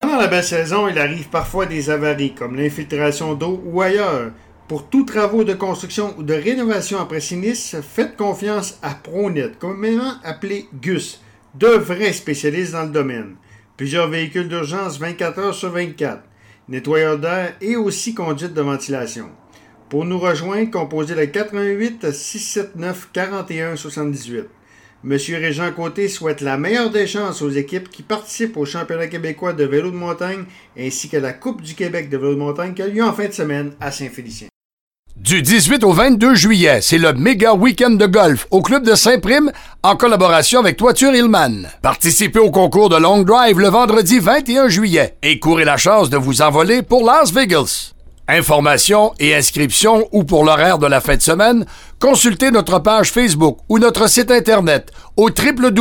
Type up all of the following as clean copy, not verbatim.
Pendant la belle saison, il arrive parfois des avaries, comme l'infiltration d'eau ou ailleurs. Pour tous travaux de construction ou de rénovation après sinistre, faites confiance à Pronet, communément appelé GUS, de vrais spécialistes dans le domaine. Plusieurs véhicules d'urgence 24 heures sur 24, nettoyeurs d'air et aussi conduite de ventilation. Pour nous rejoindre, composez le 88 679 41 78. Monsieur Régent Côté souhaite la meilleure des chances aux équipes qui participent au championnat québécois de vélo de montagne ainsi que la Coupe du Québec de vélo de montagne qui a lieu en fin de semaine à Saint-Félicien. Du 18 au 22 juillet, c'est le méga week-end de golf au Club de Saint-Prime en collaboration avec Toiture Hillman. Participez au concours de Long Drive le vendredi 21 juillet et courez la chance de vous envoler pour Las Vegas. Informations et inscriptions ou pour l'horaire de la fin de semaine, consultez notre page Facebook ou notre site internet au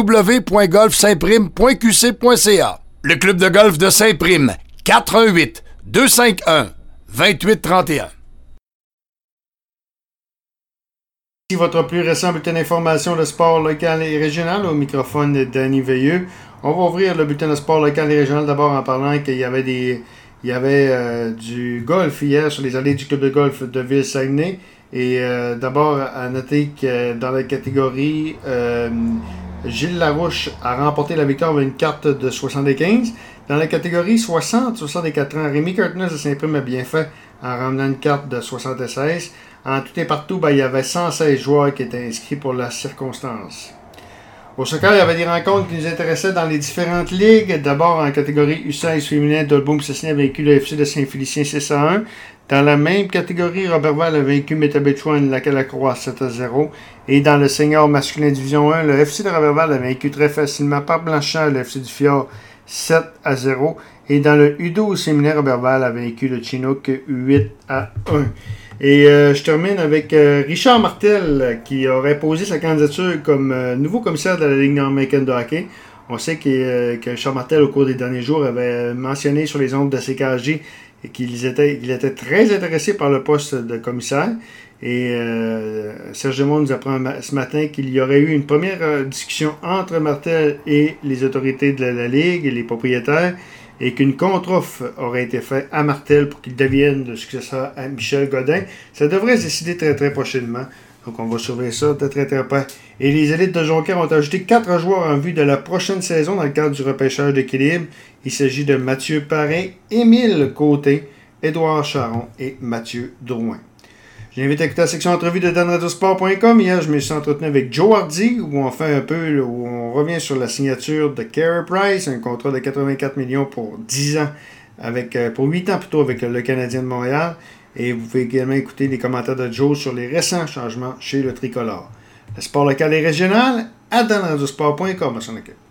www.golfsaintprime.qc.ca. Le Club de golf de Saint-Prime, 418-251-2831. Ici votre plus récent bulletin d'information de sport local et régional au microphone de Danny Veilleux. On va ouvrir le bulletin de sport local et régional d'abord en parlant qu'il y avait du golf hier sur les allées du club de golf de Ville-Saguenay. Et d'abord, à noter que dans la catégorie, Gilles Larouche a remporté la victoire avec une carte de 75. Dans la catégorie 60-64 ans, Rémi Curtness de Saint-Prime a bien fait en ramenant une carte de 76. En tout et partout, il y avait 116 joueurs qui étaient inscrits pour la circonstance. Au soccer, il y avait des rencontres qui nous intéressaient dans les différentes ligues. D'abord, en catégorie U16 féminin, Dolbeau-Mississauga a vaincu le FC de Saint-Félicien 6-1. Dans la même catégorie, Robertval a vaincu Métabetchouan Lacroix 7-0. Et dans le senior masculin division 1, le FC de Robertval a vaincu très facilement par Blanchard le FC du Fjord 7-0. Et dans le U12 séminaire, Robertval a vaincu le Chinook 8-1. Et je termine avec Richard Martel qui aurait posé sa candidature comme nouveau commissaire de la Ligue nord-américaine de hockey. On sait que Richard Martel, au cours des derniers jours, avait mentionné sur les ondes de CKJ qu'il était très intéressé par le poste de commissaire. Et Serge Demond nous apprend ce matin qu'il y aurait eu une première discussion entre Martel et les autorités de la Ligue et les propriétaires, et qu'une contre-offre aurait été faite à Martel pour qu'il devienne le successeur à Michel Godin. Ça devrait se décider très très prochainement. Donc on va surveiller ça de très très près. Et les élites de Jonquière ont ajouté 4 joueurs en vue de la prochaine saison dans le cadre du repêchage d'équilibre. Il s'agit de Mathieu Parrain, Émile Côté, Édouard Charon et Mathieu Drouin. Je l'invite à écouter la section entrevue de danradiosport.com. Hier, je me suis entretenu avec Joe Hardy, où on fait un peu, où on revient sur la signature de Carey Price, un contrat de 84 millions pour 10 ans, pour 8 ans plutôt avec le Canadien de Montréal. Et vous pouvez également écouter les commentaires de Joe sur les récents changements chez le Tricolore. Le sport local et régional à danradiosport.com à son équipe.